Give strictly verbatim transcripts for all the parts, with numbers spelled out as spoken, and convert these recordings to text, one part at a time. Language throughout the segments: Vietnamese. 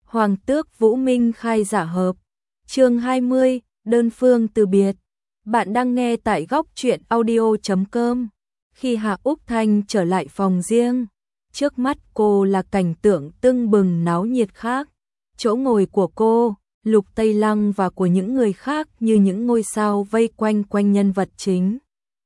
Hoàng tước Vũ Minh khai giả hợp. Chương hai mươi, đơn phương từ biệt. Bạn đang nghe tại góc truyện audio chấm com. Khi Hạ Úc Thanh trở lại phòng riêng, trước mắt cô là cảnh tượng tưng bừng náo nhiệt khác. Chỗ ngồi của cô, Lục Tây Lăng và của những người khác như những ngôi sao vây quanh quanh nhân vật chính.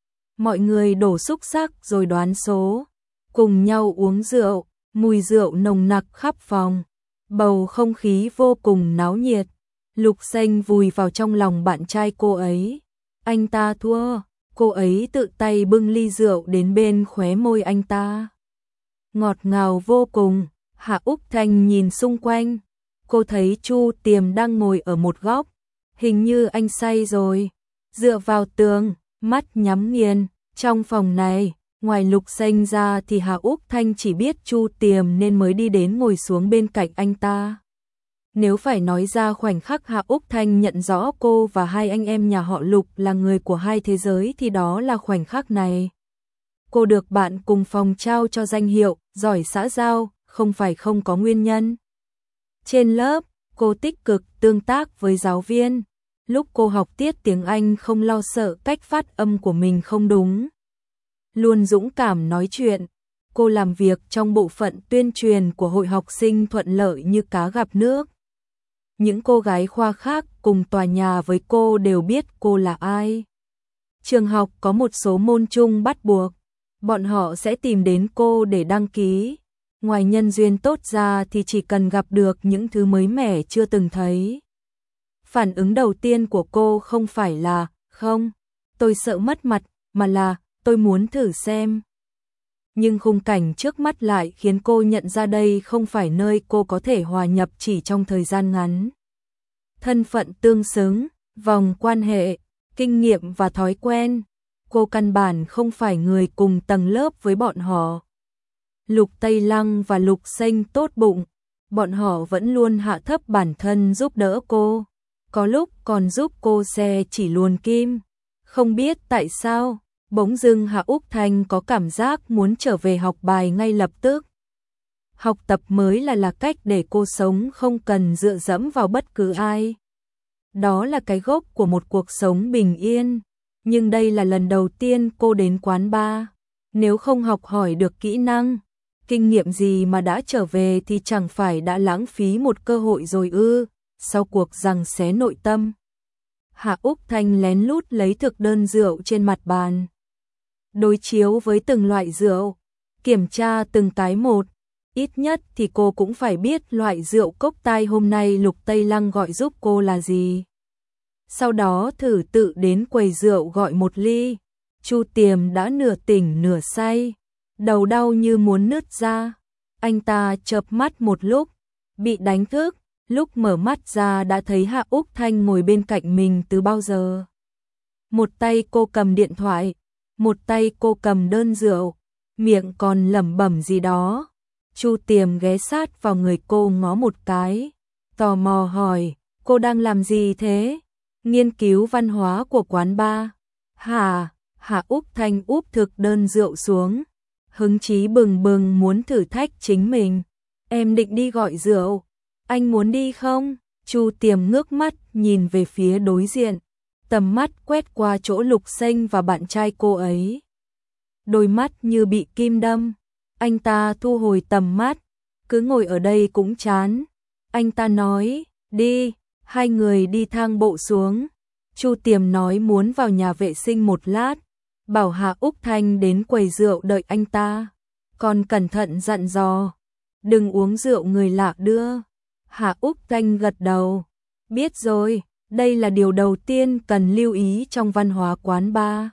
Mọi người đổ xúc xắc rồi đoán số, cùng nhau uống rượu, mùi rượu nồng nặc khắp phòng. Bầu không khí vô cùng náo nhiệt. Lục Xanh vùi vào trong lòng bạn trai cô ấy. Anh ta thua, cô ấy tự tay bưng ly rượu đến bên khóe môi anh ta. Ngọt ngào vô cùng. Hạ Úc Thanh nhìn xung quanh, cô thấy Chu Tiềm đang ngồi ở một góc, hình như anh say rồi, dựa vào tường, mắt nhắm nghiền. Trong phòng này, ngoài Lục Xanh ra thì Hạ Úc Thanh chỉ biết Chu Tiềm nên mới đi đến ngồi xuống bên cạnh anh ta. Nếu phải nói ra khoảnh khắc Hạ Úc Thanh nhận rõ cô và hai anh em nhà họ Lục là người của hai thế giới thì đó là khoảnh khắc này. Cô được bạn cùng phòng trao cho danh hiệu giỏi xã giao, không phải không có nguyên nhân. Trên lớp, cô tích cực tương tác với giáo viên. Lúc cô học tiết tiếng Anh không lo sợ cách phát âm của mình không đúng. Luôn dũng cảm nói chuyện. Cô làm việc trong bộ phận tuyên truyền của hội học sinh thuận lợi như cá gặp nước. Những cô gái khoa khác cùng tòa nhà với cô đều biết cô là ai. Trường học có một số môn chung bắt buộc, bọn họ sẽ tìm đến cô để đăng ký. Ngoài nhân duyên tốt ra thì chỉ cần gặp được những thứ mới mẻ chưa từng thấy. Phản ứng đầu tiên của cô không phải là không, tôi sợ mất mặt, mà là tôi muốn thử xem. Nhưng khung cảnh trước mắt lại khiến cô nhận ra đây không phải nơi cô có thể hòa nhập chỉ trong thời gian ngắn. Thân phận tương xứng, vòng quan hệ, kinh nghiệm và thói quen, cô căn bản không phải người cùng tầng lớp với bọn họ. Lục Tây Lăng và Lục Xanh tốt bụng, bọn họ vẫn luôn hạ thấp bản thân giúp đỡ cô, có lúc còn giúp cô xe chỉ luồn kim. Không biết tại sao, bỗng dưng Hạ Úc Thanh có cảm giác muốn trở về học bài ngay lập tức. Học tập mới là là cách để cô sống không cần dựa dẫm vào bất cứ ai. Đó là cái gốc của một cuộc sống bình yên. Nhưng đây là lần đầu tiên cô đến quán bar. Nếu không học hỏi được kỹ năng, kinh nghiệm gì mà đã trở về thì chẳng phải đã lãng phí một cơ hội rồi ư. Sau cuộc giằng xé nội tâm, Hạ Úc Thanh lén lút lấy thực đơn rượu trên mặt bàn, đối chiếu với từng loại rượu, kiểm tra từng cái một. Ít nhất thì cô cũng phải biết loại rượu cốc tai hôm nay Lục Tây Lăng gọi giúp cô là gì. Sau đó thử tự đến quầy rượu gọi một ly. Chu Tiềm đã nửa tỉnh nửa say, đầu đau như muốn nứt ra. Anh ta chợp mắt một lúc, bị đánh thức. Lúc mở mắt ra đã thấy Hạ Úc Thanh ngồi bên cạnh mình từ bao giờ. Một tay cô cầm điện thoại, một tay cô cầm đơn rượu, miệng còn lẩm bẩm gì đó. Chu Tiềm ghé sát vào người cô ngó một cái, tò mò hỏi, cô đang làm gì thế? Nghiên cứu văn hóa của quán bar. Hả? Hạ Úc Thanh úp thực đơn rượu xuống, hứng chí bừng bừng muốn thử thách chính mình. Em định đi gọi rượu. Anh muốn đi không? Chu Tiềm ngước mắt nhìn về phía đối diện, tầm mắt quét qua chỗ Lục Xanh và bạn trai cô ấy. Đôi mắt như bị kim đâm. Anh ta thu hồi tầm mắt, cứ ngồi ở đây cũng chán. Anh ta nói, đi. Hai người đi thang bộ xuống. Chu Tiềm nói muốn vào nhà vệ sinh một lát, bảo Hạ Úc Thanh đến quầy rượu đợi anh ta, còn cẩn thận dặn dò, đừng uống rượu người lạ đưa. Hạ Úc Thanh gật đầu, biết rồi, đây là điều đầu tiên cần lưu ý trong văn hóa quán bar.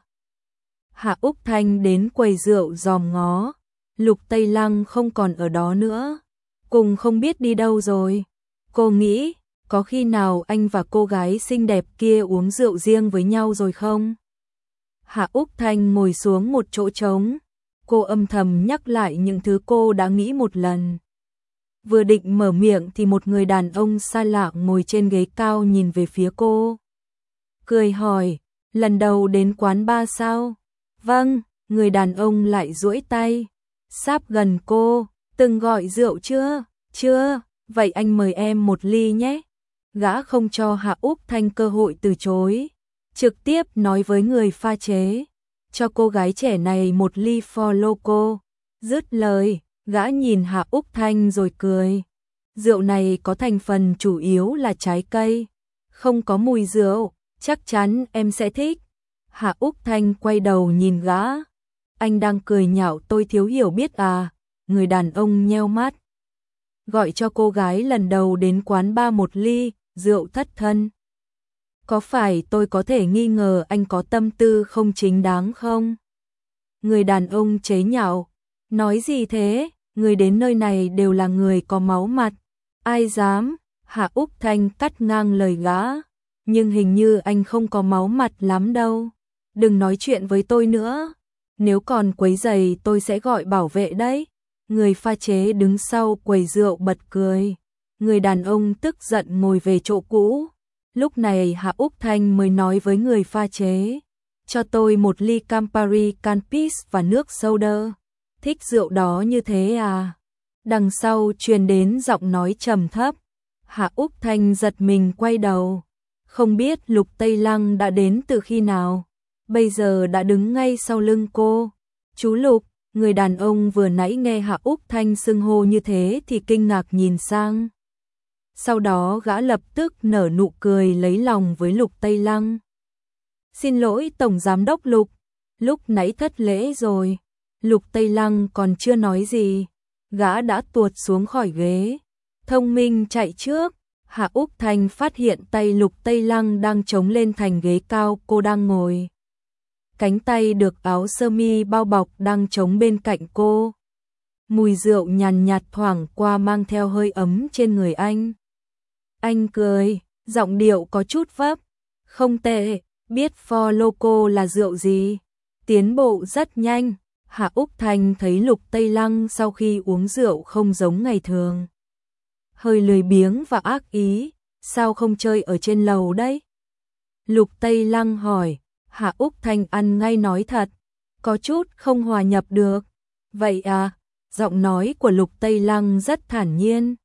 Hạ Úc Thanh đến quầy rượu dòm ngó, Lục Tây Lăng không còn ở đó nữa, cùng không biết đi đâu rồi. Cô nghĩ, có khi nào anh và cô gái xinh đẹp kia uống rượu riêng với nhau rồi không? Hạ Úc Thanh ngồi xuống một chỗ trống, cô âm thầm nhắc lại những thứ cô đã nghĩ một lần. Vừa định mở miệng thì một người đàn ông xa lạ ngồi trên ghế cao nhìn về phía cô. Cười hỏi, lần đầu đến quán bar sao? Vâng, người đàn ông lại duỗi tay, sáp gần cô, từng gọi rượu chưa? Chưa, vậy anh mời em một ly nhé. Gã không cho Hạ Úc Thanh cơ hội từ chối, trực tiếp nói với người pha chế, cho cô gái trẻ này một ly For Loco. Dứt lời, gã nhìn Hạ Úc Thanh rồi cười. Rượu này có thành phần chủ yếu là trái cây, không có mùi rượu, chắc chắn em sẽ thích. Hạ Úc Thanh quay đầu nhìn gã. Anh đang cười nhạo tôi thiếu hiểu biết à? Người đàn ông nheo mắt. Gọi cho cô gái lần đầu đến quán bar một ly rượu thất thân. Có phải tôi có thể nghi ngờ anh có tâm tư không chính đáng không? Người đàn ông chế nhạo. Nói gì thế? Người đến nơi này đều là người có máu mặt. Ai dám? Hạ Úc Thanh cắt ngang lời gã. Nhưng hình như anh không có máu mặt lắm đâu. Đừng nói chuyện với tôi nữa. Nếu còn quấy rầy tôi sẽ gọi bảo vệ đấy. Người pha chế đứng sau quầy rượu bật cười. Người đàn ông tức giận ngồi về chỗ cũ. Lúc này Hạ Úc Thanh mới nói với người pha chế. Cho tôi một ly Campari Canpis và nước soda. Thích rượu đó như thế à? Đằng sau truyền đến giọng nói trầm thấp. Hạ Úc Thanh giật mình quay đầu. Không biết Lục Tây Lăng đã đến từ khi nào. Bây giờ đã đứng ngay sau lưng cô. Chú Lục, người đàn ông vừa nãy nghe Hạ Úc Thanh xưng hô như thế thì kinh ngạc nhìn sang. Sau đó gã lập tức nở nụ cười lấy lòng với Lục Tây Lăng. Xin lỗi Tổng Giám đốc Lục, lúc nãy thất lễ rồi. Lục Tây Lăng còn chưa nói gì, gã đã tuột xuống khỏi ghế. Thông minh chạy trước. Hạ Úc Thanh phát hiện tay Lục Tây Lăng đang chống lên thành ghế cao cô đang ngồi. Cánh tay được áo sơ mi bao bọc đang chống bên cạnh cô. Mùi rượu nhàn nhạt thoảng qua mang theo hơi ấm trên người anh. Anh cười, giọng điệu có chút vấp. Không tệ, biết For Loco là rượu gì. Tiến bộ rất nhanh. Hạ Úc Thanh thấy Lục Tây Lăng sau khi uống rượu không giống ngày thường. Hơi lười biếng và ác ý, sao không chơi ở trên lầu đấy? Lục Tây Lăng hỏi. Hạ Úc Thanh ăn ngay nói thật, có chút không hòa nhập được. Vậy à? Giọng nói của Lục Tây Lăng rất thản nhiên.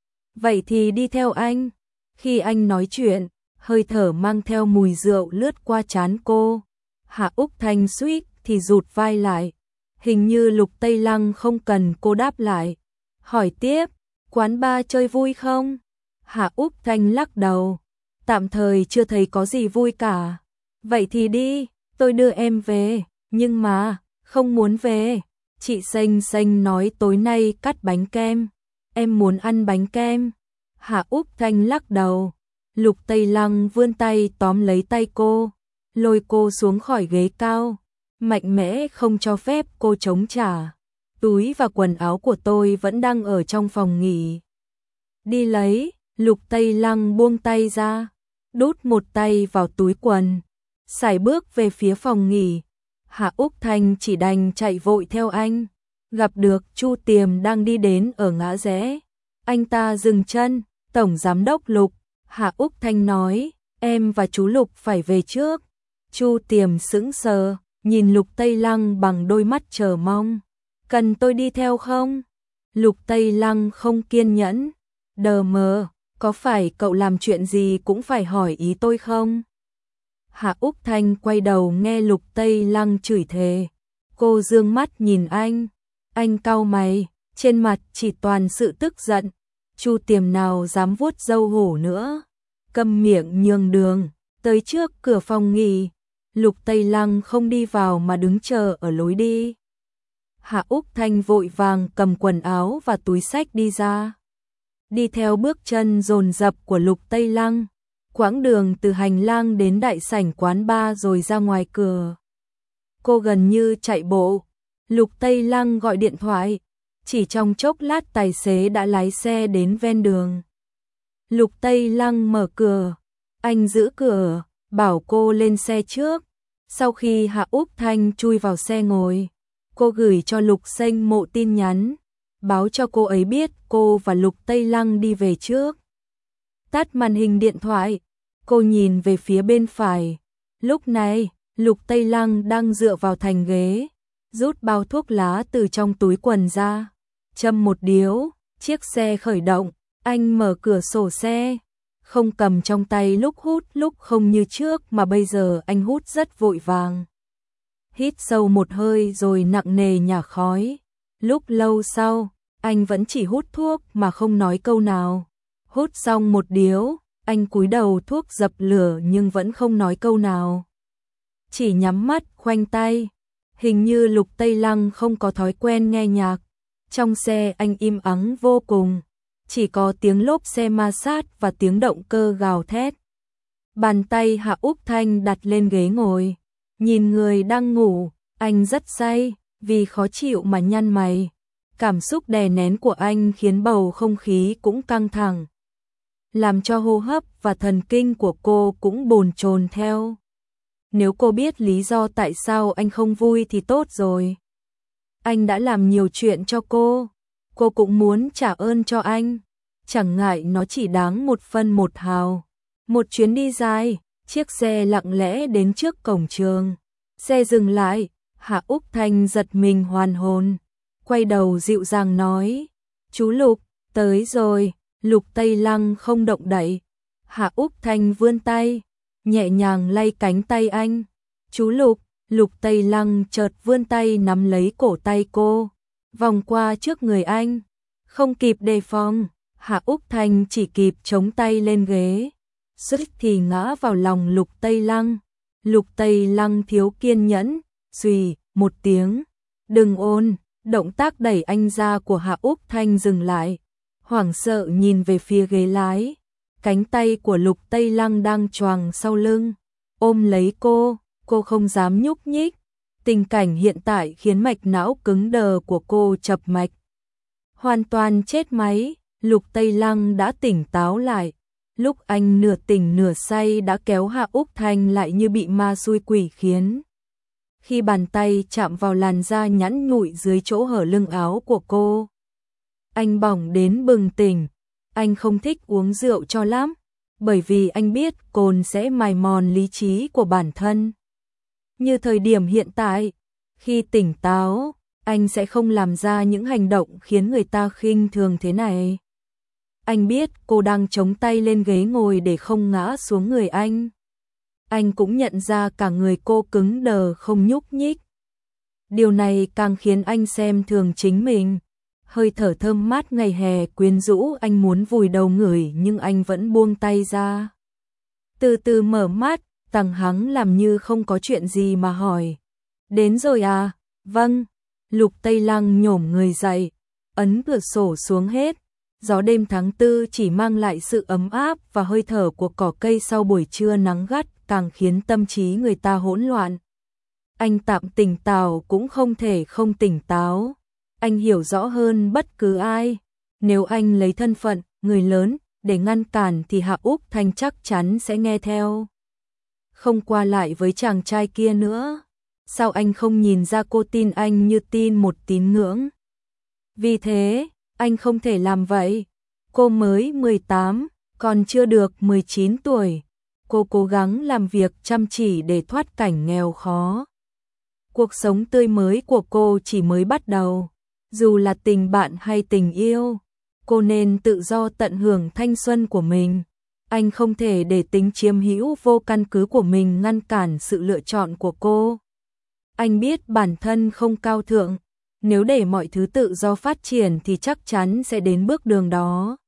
Vậy thì đi theo anh. Khi anh nói chuyện, hơi thở mang theo mùi rượu lướt qua trán cô. Hạ Úc Thanh suýt thì rụt vai lại. Hình như Lục Tây Lăng không cần cô đáp lại. Hỏi tiếp, quán bar chơi vui không? Hạ Úc Thanh lắc đầu. Tạm thời chưa thấy có gì vui cả. Vậy thì đi, tôi đưa em về. Nhưng mà, không muốn về. Chị Xanh Xanh nói tối nay cắt bánh kem. Em muốn ăn bánh kem. Hạ Úc Thanh lắc đầu. Lục Tây Lăng vươn tay tóm lấy tay cô, lôi cô xuống khỏi ghế cao, mạnh mẽ không cho phép cô chống trả. Túi và quần áo của tôi vẫn đang ở trong phòng nghỉ. Đi lấy. Lục Tây Lăng buông tay ra, đút một tay vào túi quần, sải bước về phía phòng nghỉ. Hạ Úc Thanh chỉ đành chạy vội theo anh. Gặp được Chu Tiềm đang đi đến ở ngã rẽ. Anh ta dừng chân. Tổng Giám đốc Lục, Hạ Úc Thanh nói, em và chú Lục phải về trước. Chu Tiềm sững sờ, nhìn Lục Tây Lăng bằng đôi mắt chờ mong. Cần tôi đi theo không? Lục Tây Lăng không kiên nhẫn. Đờ mờ, có phải cậu làm chuyện gì cũng phải hỏi ý tôi không? Hạ Úc Thanh quay đầu nghe Lục Tây Lăng chửi thề. Cô dương mắt nhìn anh. Anh cau mày, trên mặt chỉ toàn sự tức giận. Chu Tiềm nào dám vuốt râu hổ nữa. Câm miệng nhường đường, tới trước cửa phòng nghỉ. Lục Tây Lăng không đi vào mà đứng chờ ở lối đi. Hạ Úc Thanh vội vàng cầm quần áo và túi xách đi ra. Đi theo bước chân dồn dập của Lục Tây Lăng, quãng đường từ hành lang đến đại sảnh quán bar rồi ra ngoài cửa. Cô gần như chạy bộ. Lục Tây Lăng gọi điện thoại. Chỉ trong chốc lát tài xế đã lái xe đến ven đường. Lục Tây Lăng mở cửa. Anh giữ cửa, bảo cô lên xe trước. Sau khi Hạ Úc Thanh chui vào xe ngồi, cô gửi cho Lục Xanh Mộ tin nhắn, báo cho cô ấy biết cô và Lục Tây Lăng đi về trước. Tắt màn hình điện thoại, cô nhìn về phía bên phải. Lúc này, Lục Tây Lăng đang dựa vào thành ghế, rút bao thuốc lá từ trong túi quần ra, châm một điếu, chiếc xe khởi động, Anh mở cửa sổ xe, không cầm trong tay lúc hút lúc không như trước mà bây giờ anh hút rất vội vàng. Hít sâu một hơi rồi nặng nề nhả khói. Lúc lâu sau, anh vẫn chỉ hút thuốc mà không nói câu nào. Hút xong một điếu, anh cúi đầu thuốc dập lửa nhưng vẫn không nói câu nào. Chỉ nhắm mắt khoanh tay. Hình như Lục Tây Lăng không có thói quen nghe nhạc. Trong xe anh im ắng vô cùng. Chỉ có tiếng lốp xe ma sát và tiếng động cơ gào thét. Bàn tay Hạ Úc Thanh đặt lên ghế ngồi. Nhìn người đang ngủ, anh rất say, vì khó chịu mà nhăn mày. Cảm xúc đè nén của anh khiến bầu không khí cũng căng thẳng, làm cho hô hấp và thần kinh của cô cũng bồn chồn theo. Nếu cô biết lý do tại sao anh không vui thì tốt rồi. Anh đã làm nhiều chuyện cho cô, cô cũng muốn trả ơn cho anh. Chẳng ngại nó chỉ đáng một phân một hào. Một chuyến đi dài, chiếc xe lặng lẽ đến trước cổng trường. Xe dừng lại, Hạ Úc Thanh giật mình hoàn hồn. Quay đầu dịu dàng nói, chú Lục, tới rồi. Lục Tây Lăng không động đậy. Hạ Úc Thanh vươn tay, nhẹ nhàng lay cánh tay anh. Chú Lục, Lục Tây Lăng chợt vươn tay nắm lấy cổ tay cô, vòng qua trước người anh. Không kịp đề phòng, Hạ Úc Thanh chỉ kịp chống tay lên ghế, suýt thì ngã vào lòng Lục Tây Lăng. Lục Tây Lăng thiếu kiên nhẫn, xùy một tiếng, đừng ôn. Động tác đẩy anh ra của Hạ Úc Thanh dừng lại, hoảng sợ nhìn về phía ghế lái. Cánh tay của Lục Tây Lăng đang choàng sau lưng, ôm lấy cô, cô không dám nhúc nhích. Tình cảnh hiện tại khiến mạch não cứng đờ của cô chập mạch. Hoàn toàn chết máy, Lục Tây Lăng đã tỉnh táo lại. Lúc anh nửa tỉnh nửa say đã kéo Hạ Úc Thanh lại như bị ma xui quỷ khiến. Khi bàn tay chạm vào làn da nhẵn nhụi dưới chỗ hở lưng áo của cô, anh bỏng đến bừng tỉnh. Anh không thích uống rượu cho lắm, bởi vì anh biết cồn sẽ mài mòn lý trí của bản thân. Như thời điểm hiện tại, khi tỉnh táo, anh sẽ không làm ra những hành động khiến người ta khinh thường thế này. Anh biết cô đang chống tay lên ghế ngồi để không ngã xuống người anh. Anh cũng nhận ra cả người cô cứng đờ không nhúc nhích. Điều này càng khiến anh xem thường chính mình. Hơi thở thơm mát ngày hè quyến rũ anh muốn vùi đầu ngửi nhưng anh vẫn buông tay ra. Từ từ mở mắt, Tằng Hắng làm như không có chuyện gì mà hỏi. Đến rồi à? Vâng. Lục Tây Lăng nhổm người dậy, ấn cửa sổ xuống hết. Gió đêm tháng tư chỉ mang lại sự ấm áp và hơi thở của cỏ cây sau buổi trưa nắng gắt càng khiến tâm trí người ta hỗn loạn. Anh tạm tỉnh táo cũng không thể không tỉnh táo. Anh hiểu rõ hơn bất cứ ai. Nếu anh lấy thân phận người lớn để ngăn cản thì Hạ Úc Thanh chắc chắn sẽ nghe theo. Không qua lại với chàng trai kia nữa. Sao anh không nhìn ra cô tin anh như tin một tín ngưỡng? Vì thế, anh không thể làm vậy. Cô mới mười tám, còn chưa được mười chín tuổi. Cô cố gắng làm việc chăm chỉ để thoát cảnh nghèo khó. Cuộc sống tươi mới của cô chỉ mới bắt đầu. Dù là tình bạn hay tình yêu, cô nên tự do tận hưởng thanh xuân của mình. Anh không thể để tính chiếm hữu vô căn cứ của mình ngăn cản sự lựa chọn của cô. Anh biết bản thân không cao thượng. Nếu để mọi thứ tự do phát triển thì chắc chắn sẽ đến bước đường đó.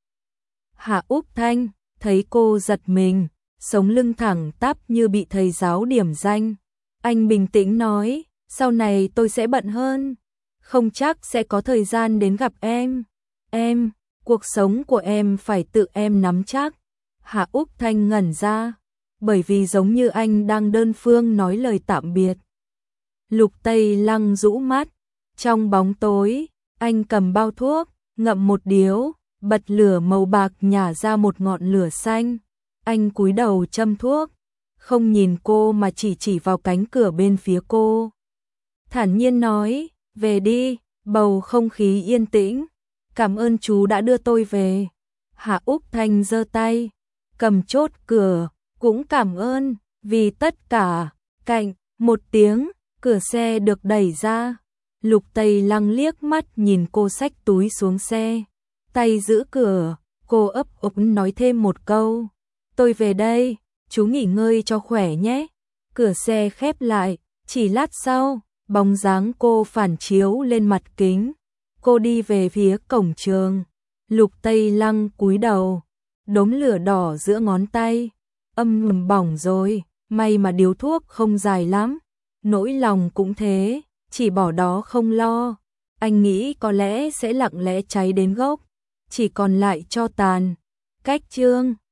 Hạ Úc Thanh thấy cô giật mình, sống lưng thẳng tắp như bị thầy giáo điểm danh. Anh bình tĩnh nói, sau này tôi sẽ bận hơn. Không chắc sẽ có thời gian đến gặp em. Em, cuộc sống của em phải tự em nắm chắc. Hạ Úc Thanh ngẩn ra, bởi vì giống như anh đang đơn phương nói lời tạm biệt. Lục Tây Lăng rũ mắt. Trong bóng tối, anh cầm bao thuốc, ngậm một điếu, bật lửa màu bạc nhả ra một ngọn lửa xanh. Anh cúi đầu châm thuốc, không nhìn cô mà chỉ chỉ vào cánh cửa bên phía cô. Thản nhiên nói, về đi, bầu không khí yên tĩnh. Cảm ơn chú đã đưa tôi về. Hạ Úc Thanh giơ tay, cầm chốt cửa, cũng cảm ơn, vì tất cả. Cạnh, một tiếng, cửa xe được đẩy ra. Lục Tây Lăng liếc mắt nhìn cô xách túi xuống xe, tay giữ cửa, Cô ấp úng nói thêm một câu. Tôi về đây, chú nghỉ ngơi cho khỏe nhé. Cửa xe khép lại, chỉ lát sau, bóng dáng cô phản chiếu lên mặt kính. Cô đi về phía cổng trường. Lục Tây Lăng cúi đầu, đốm lửa đỏ giữa ngón tay. Âm ầm bỏng rồi, may mà điếu thuốc không dài lắm. Nỗi lòng cũng thế, chỉ bỏ đó không lo. Anh nghĩ có lẽ sẽ lặng lẽ cháy đến gốc, chỉ còn lại tro tàn. Cách chương